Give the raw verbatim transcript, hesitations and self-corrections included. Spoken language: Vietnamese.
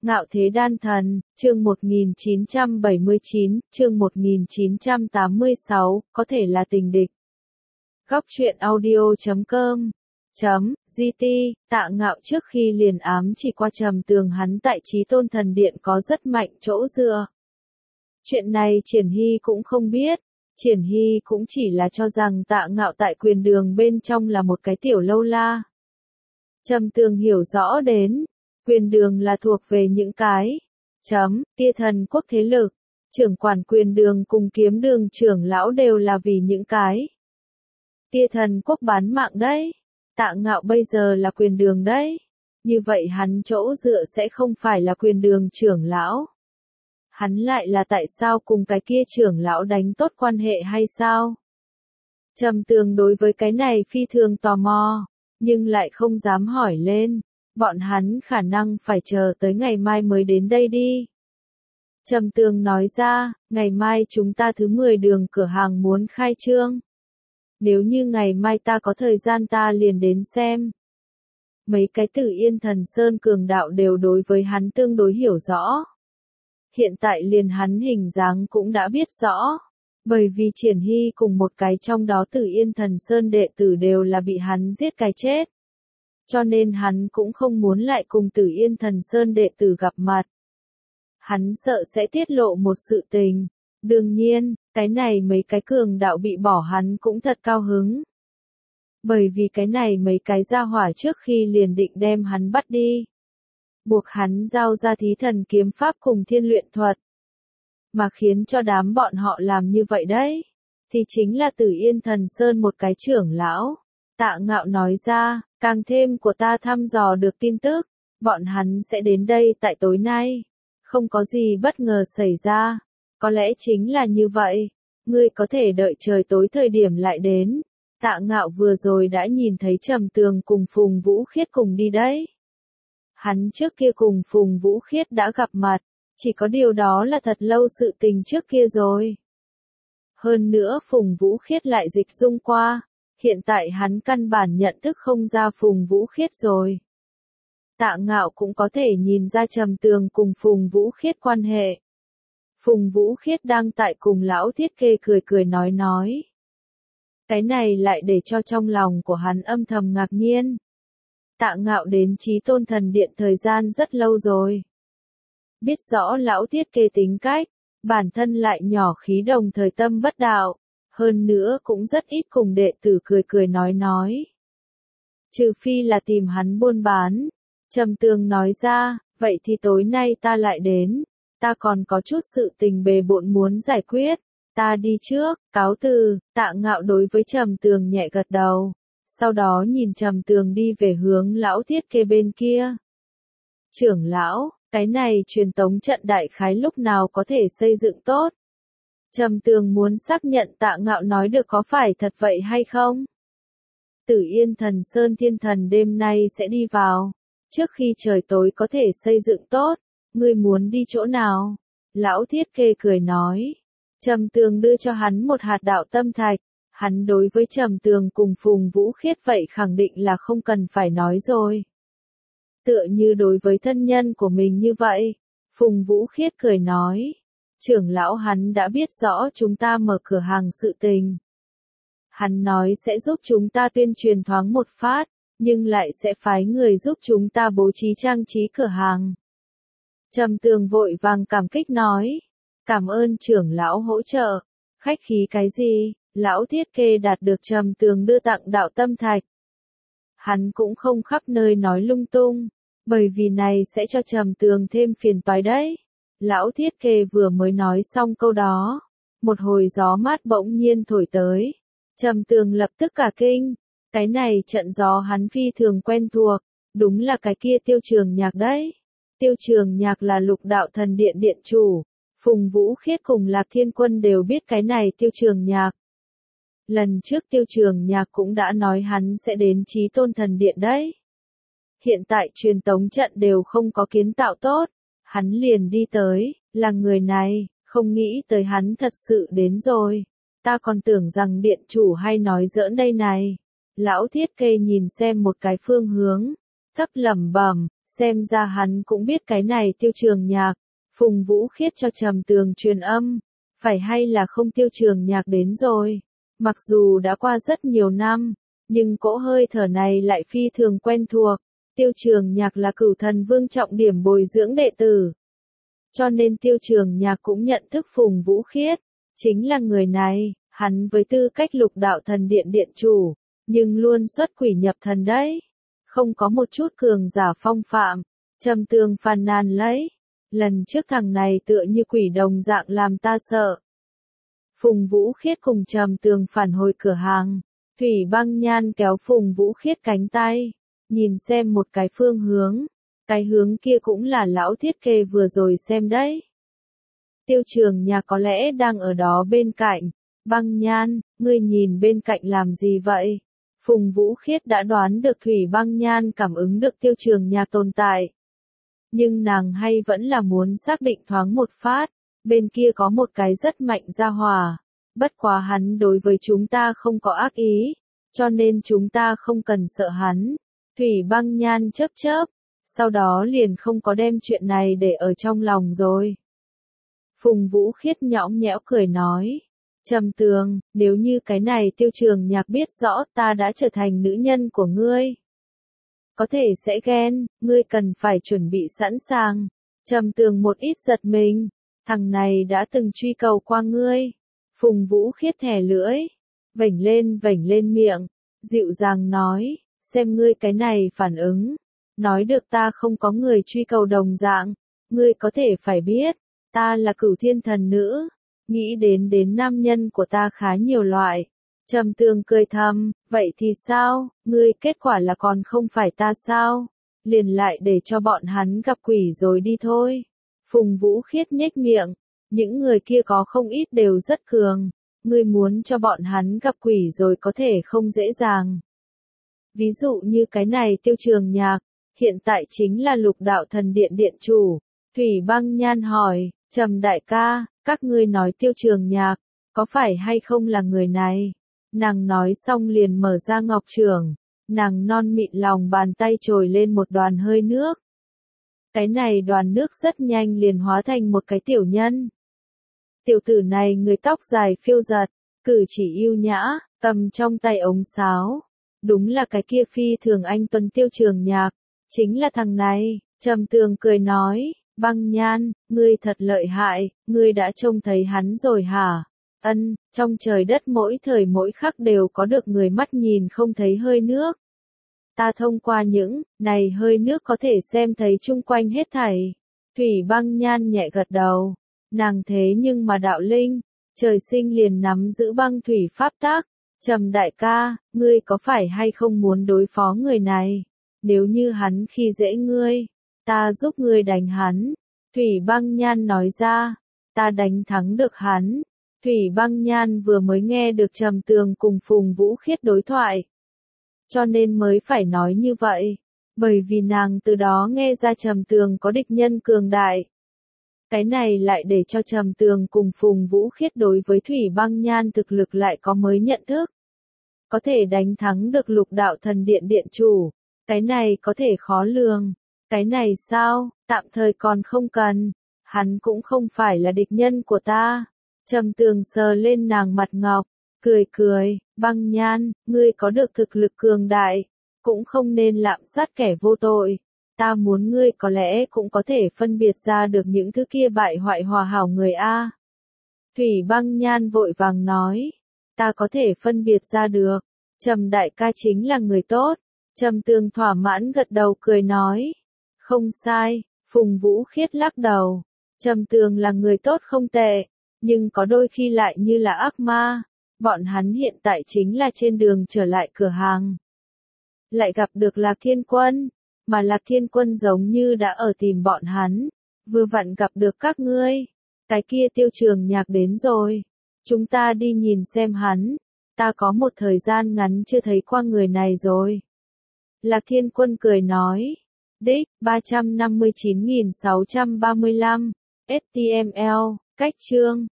Ngạo Thế Đan Thần, chương một nghìn chín trăm bảy mươi chín, chương một nghìn chín trăm tám mươi sáu, có thể là tình địch. Góc truyện audio chấm com chấm gt, Tạ Ngạo trước khi liền ám chỉ qua Trầm Tường hắn tại Chí Tôn Thần Điện có rất mạnh chỗ dựa. Chuyện này Triển Hy cũng không biết, Triển Hy cũng chỉ là cho rằng Tạ Ngạo tại quyền đường bên trong là một cái tiểu lâu la. Trầm Tường hiểu rõ đến, quyền đường là thuộc về những cái chấm tia thần quốc thế lực, trưởng quản quyền đường cùng kiếm đường trưởng lão đều là vì những cái tia thần quốc bán mạng đấy. Tạ Ngạo bây giờ là quyền đường đấy, như vậy hắn chỗ dựa sẽ không phải là quyền đường trưởng lão. Hắn lại là tại sao cùng cái kia trưởng lão đánh tốt quan hệ hay sao? Trầm Tường đối với cái này phi thường tò mò, nhưng lại không dám hỏi lên. Bọn hắn khả năng phải chờ tới ngày mai mới đến đây đi. Trầm Tường nói ra, ngày mai chúng ta thứ mười đường cửa hàng muốn khai trương. Nếu như ngày mai ta có thời gian ta liền đến xem. Mấy cái Tử Yên Thần Sơn cường đạo đều đối với hắn tương đối hiểu rõ. Hiện tại liền hắn hình dáng cũng đã biết rõ. Bởi vì Triển Hy cùng một cái trong đó Tử Yên Thần Sơn đệ tử đều là bị hắn giết cái chết. Cho nên hắn cũng không muốn lại cùng Tử Yên Thần Sơn đệ tử gặp mặt. Hắn sợ sẽ tiết lộ một sự tình. Đương nhiên, cái này mấy cái cường đạo bị bỏ hắn cũng thật cao hứng. Bởi vì cái này mấy cái gia hỏa trước khi liền định đem hắn bắt đi. Buộc hắn giao ra thí thần kiếm pháp cùng thiên luyện thuật. Mà khiến cho đám bọn họ làm như vậy đấy. Thì chính là Tử Yên Thần Sơn một cái trưởng lão. Tạ Ngạo nói ra, càng thêm của ta thăm dò được tin tức, bọn hắn sẽ đến đây tại tối nay. Không có gì bất ngờ xảy ra, có lẽ chính là như vậy, ngươi có thể đợi trời tối thời điểm lại đến. Tạ Ngạo vừa rồi đã nhìn thấy Trầm Tường cùng Phùng Vũ Khiết cùng đi đấy. Hắn trước kia cùng Phùng Vũ Khiết đã gặp mặt, chỉ có điều đó là thật lâu sự tình trước kia rồi. Hơn nữa Phùng Vũ Khiết lại dịch dung qua. Hiện tại hắn căn bản nhận thức không ra Phùng Vũ Khiết rồi. Tạ Ngạo cũng có thể nhìn ra Trầm Tường cùng Phùng Vũ Khiết quan hệ. Phùng Vũ Khiết đang tại cùng lão thiết kê cười cười nói nói. Cái này lại để cho trong lòng của hắn âm thầm ngạc nhiên. Tạ Ngạo đến Chí Tôn Thần Điện thời gian rất lâu rồi. Biết rõ lão thiết kê tính cách, bản thân lại nhỏ khí đồng thời tâm bất đạo. Hơn nữa cũng rất ít cùng đệ tử cười cười nói nói. Trừ phi là tìm hắn buôn bán. Trầm Tường nói ra, vậy thì tối nay ta lại đến. Ta còn có chút sự tình bề bộn muốn giải quyết. Ta đi trước, cáo từ. Tạ Ngạo đối với Trầm Tường nhẹ gật đầu. Sau đó nhìn Trầm Tường đi về hướng lão thiết kê bên kia. Trưởng lão, cái này truyền tống trận đại khái lúc nào có thể xây dựng tốt? Trầm Tường muốn xác nhận Tạ Ngạo nói được có phải thật vậy hay không? Tử Yên Thần Sơn Thiên Thần đêm nay sẽ đi vào. Trước khi trời tối có thể xây dựng tốt. Ngươi muốn đi chỗ nào? Lão thiết kê cười nói. Trầm Tường đưa cho hắn một hạt đạo tâm thạch. Hắn đối với Trầm Tường cùng Phùng Vũ Khiết vậy khẳng định là không cần phải nói rồi. Tựa như đối với thân nhân của mình như vậy. Phùng Vũ Khiết cười nói. Trưởng lão hắn đã biết rõ chúng ta mở cửa hàng sự tình. Hắn nói sẽ giúp chúng ta tuyên truyền thoáng một phát, nhưng lại sẽ phái người giúp chúng ta bố trí trang trí cửa hàng. Trầm Tường vội vàng cảm kích nói. Cảm ơn trưởng lão hỗ trợ. Khách khí cái gì? Lão thiết kê đạt được Trầm Tường đưa tặng đạo tâm thạch. Hắn cũng không khắp nơi nói lung tung, bởi vì này sẽ cho Trầm Tường thêm phiền toái đấy. Lão thiết kê vừa mới nói xong câu đó. Một hồi gió mát bỗng nhiên thổi tới. Trầm Tường lập tức cả kinh. Cái này trận gió hắn phi thường quen thuộc. Đúng là cái kia Tiêu Trường Nhạc đấy. Tiêu Trường Nhạc là Lục Đạo Thần Điện điện chủ. Phùng Vũ Khiết cùng Lạc Thiên Quân đều biết cái này Tiêu Trường Nhạc. Lần trước Tiêu Trường Nhạc cũng đã nói hắn sẽ đến Chí Tôn Thần Điện đấy. Hiện tại truyền tống trận đều không có kiến tạo tốt. Hắn liền đi tới, là người này, không nghĩ tới hắn thật sự đến rồi. Ta còn tưởng rằng điện chủ hay nói giỡn đây này. Lão thiết kê nhìn xem một cái phương hướng, thấp lẩm bẩm, Xem ra hắn cũng biết cái này Tiêu Trường Nhạc. Phùng Vũ Khiết cho Trầm Tường truyền âm. Phải hay là không Tiêu Trường Nhạc đến rồi. Mặc dù đã qua rất nhiều năm, nhưng cỗ hơi thở này lại phi thường quen thuộc. Tiêu Trường Nhạc là Cửu Thần Vương trọng điểm bồi dưỡng đệ tử. Cho nên Tiêu Trường Nhạc cũng nhận thức Phùng Vũ Khiết. Chính là người này, hắn với tư cách Lục Đạo Thần Điện điện chủ, nhưng luôn xuất quỷ nhập thần đấy. Không có một chút cường giả phong phạm. Trầm Tường phàn nàn lấy. Lần trước thằng này tựa như quỷ đồng dạng làm ta sợ. Phùng Vũ Khiết cùng Trầm Tường phản hồi cửa hàng. Thủy Băng Nhan kéo Phùng Vũ Khiết cánh tay. Nhìn xem một cái phương hướng. Cái hướng kia cũng là lão thiết kê vừa rồi xem đấy. Tiêu Trường Nhạc có lẽ đang ở đó bên cạnh. Băng Nhan, ngươi nhìn bên cạnh làm gì vậy? Phùng Vũ Khiết đã đoán được Thủy Băng Nhan cảm ứng được Tiêu Trường Nhạc tồn tại. Nhưng nàng hay vẫn là muốn xác định thoáng một phát. Bên kia có một cái rất mạnh gia hỏa. Bất quá hắn đối với chúng ta không có ác ý. Cho nên chúng ta không cần sợ hắn. Thủy Băng Nhan chớp chớp. Sau đó liền không có đem chuyện này để ở trong lòng rồi. Phùng Vũ Khiết nhõng nhẽo cười nói. Trầm Tường, nếu như cái này Tiêu Trường Nhạc biết rõ ta đã trở thành nữ nhân của ngươi. Có thể sẽ ghen, ngươi cần phải chuẩn bị sẵn sàng. Trầm Tường một ít giật mình. Thằng này đã từng truy cầu qua ngươi. Phùng Vũ Khiết thẻ lưỡi. Vểnh lên vểnh lên miệng. Dịu dàng nói. Xem ngươi cái này phản ứng. Nói được ta không có người truy cầu đồng dạng. Ngươi có thể phải biết. Ta là Cửu Thiên Thần Nữ. Nghĩ đến đến nam nhân của ta khá nhiều loại. Trầm Tường cười thầm. Vậy thì sao? Ngươi kết quả là còn không phải ta sao? Liền lại để cho bọn hắn gặp quỷ rồi đi thôi. Phùng Vũ Khiết nhếch miệng. Những người kia có không ít đều rất cường. Ngươi muốn cho bọn hắn gặp quỷ rồi có thể không dễ dàng. Ví dụ như cái này Tiêu Trường Nhạc. Hiện tại chính là Lục Đạo Thần Điện điện chủ. Thủy Băng Nhan hỏi. Trầm đại ca, các ngươi nói Tiêu Trường Nhạc. Có phải hay không là người này? Nàng nói xong liền mở ra ngọc trưởng. Nàng non mịn lòng bàn tay trồi lên một đoàn hơi nước. Cái này đoàn nước rất nhanh liền hóa thành một cái tiểu nhân. Tiểu tử này người tóc dài phiêu giật, cử chỉ yêu nhã, cầm trong tay ống sáo. Đúng là cái kia phi thường anh tuấn Tiêu Trường Nhạc. Chính là thằng này. Trầm Tường cười nói. Băng Nhan, ngươi thật lợi hại, ngươi đã trông thấy hắn rồi hả? Ân, trong trời đất mỗi thời mỗi khắc đều có được người mắt nhìn không thấy hơi nước. Ta thông qua những này hơi nước có thể xem thấy chung quanh hết thảy. Thủy Băng Nhan nhẹ gật đầu. Nàng thế nhưng mà đạo linh, trời sinh liền nắm giữ băng thủy pháp tác. Trầm đại ca, ngươi có phải hay không muốn đối phó người này? Nếu như hắn khi dễ ngươi, ta giúp ngươi đánh hắn. Thủy Băng Nhan nói ra, ta đánh thắng được hắn. Thủy Băng Nhan vừa mới nghe được Trầm Tường cùng Phùng Vũ Khiết đối thoại. Cho nên mới phải nói như vậy. Bởi vì nàng từ đó nghe ra Trầm Tường có địch nhân cường đại. Cái này lại để cho Trầm Tường cùng Phùng Vũ Khiết đối với Thủy Băng Nhan thực lực lại có mới nhận thức. Có thể đánh thắng được Lục Đạo Thần Điện điện chủ. Cái này có thể khó lường. Cái này sao, tạm thời còn không cần. Hắn cũng không phải là địch nhân của ta. Trầm Tường sờ lên nàng mặt ngọc, cười cười. Băng Nhan, ngươi có được thực lực cường đại. Cũng không nên lạm sát kẻ vô tội. Ta muốn ngươi có lẽ cũng có thể phân biệt ra được những thứ kia bại hoại hòa hảo người A. Thủy Băng Nhan vội vàng nói. Ta có thể phân biệt ra được. Trầm đại ca chính là người tốt. Trầm Tường thỏa mãn gật đầu cười nói. Không sai, Phùng Vũ Khiết lắc đầu. Trầm Tường là người tốt không tệ, nhưng có đôi khi lại như là ác ma. Bọn hắn hiện tại chính là trên đường trở lại cửa hàng. Lại gặp được Lạc Thiên Quân, mà Lạc Thiên Quân giống như đã ở tìm bọn hắn. Vừa vặn gặp được các ngươi. Cái kia Tiêu Trường Nhạc đến rồi. Chúng ta đi nhìn xem hắn. Ta có một thời gian ngắn chưa thấy qua người này rồi. Lạc Thiên Quân cười nói. Đích, ba trăm năm mươi chín nghìn sáu trăm ba mươi lăm, ếch ti em eo, cách chương.